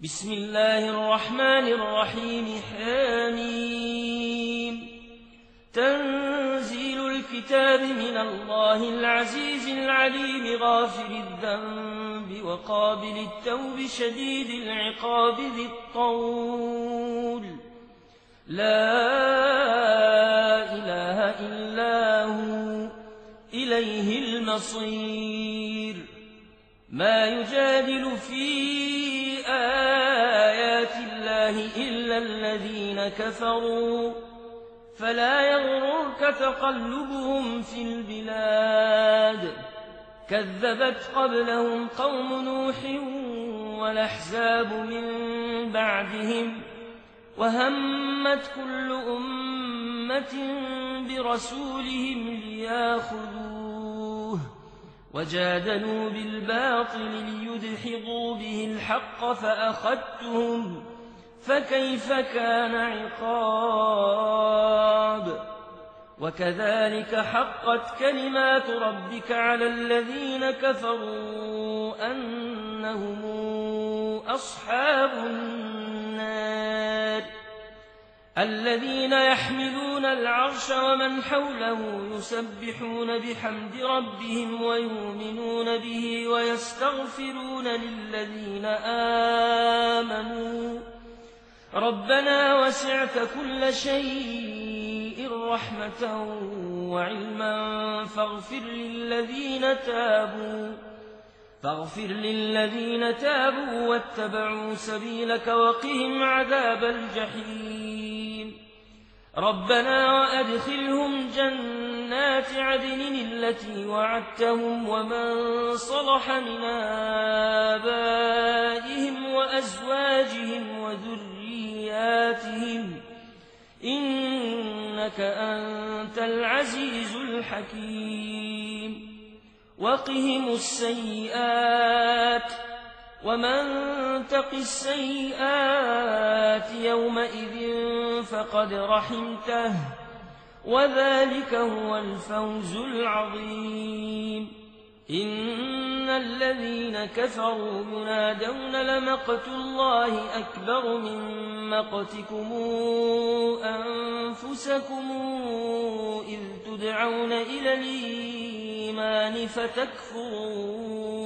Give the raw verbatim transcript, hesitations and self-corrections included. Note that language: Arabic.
بسم الله الرحمن الرحيم حميم تنزيل الكتاب من الله العزيز العليم غافر الذنب وقابل التوب شديد العقاب ذي الطول لا إله إلا هو إليه المصير ما يجادل في آيات الله إلا الذين كفروا فلا يغررك تقلبهم في البلاد كذبت قبلهم قوم نوح والأحزاب من بعدهم وهمت كل أمة برسولهم ليأخذوه وجادلوا بالباطل ليدحضوا به الحق فأخذتهم فكيف كان عقاب وكذلك حقت كلمات ربك على الذين كفروا أنهم أصحاب النار الذين يحملون العرش ومن حوله يسبحون بحمد ربهم ويؤمنون به ويستغفرون للذين آمنوا ربنا وسعت كل شيء رحمة وعلما فاغفر للذين تابوا فاغفر للذين تابوا واتبعوا سبيلك وقهم عذاب الجحيم ربنا وأدخلهم جنات عدن التي وعدتهم ومن صلح من آبائهم وأزواجهم وذرياتهم إنك أنت العزيز الحكيم وقهم السيئات ومن تق السيئات يومئذ فقد رحمته وذلك هو الفوز العظيم إن الذين كفروا ينادون لمقت الله أكبر من مقتكم أنفسكم إذ تدعون إلى الإيمان فتكفرون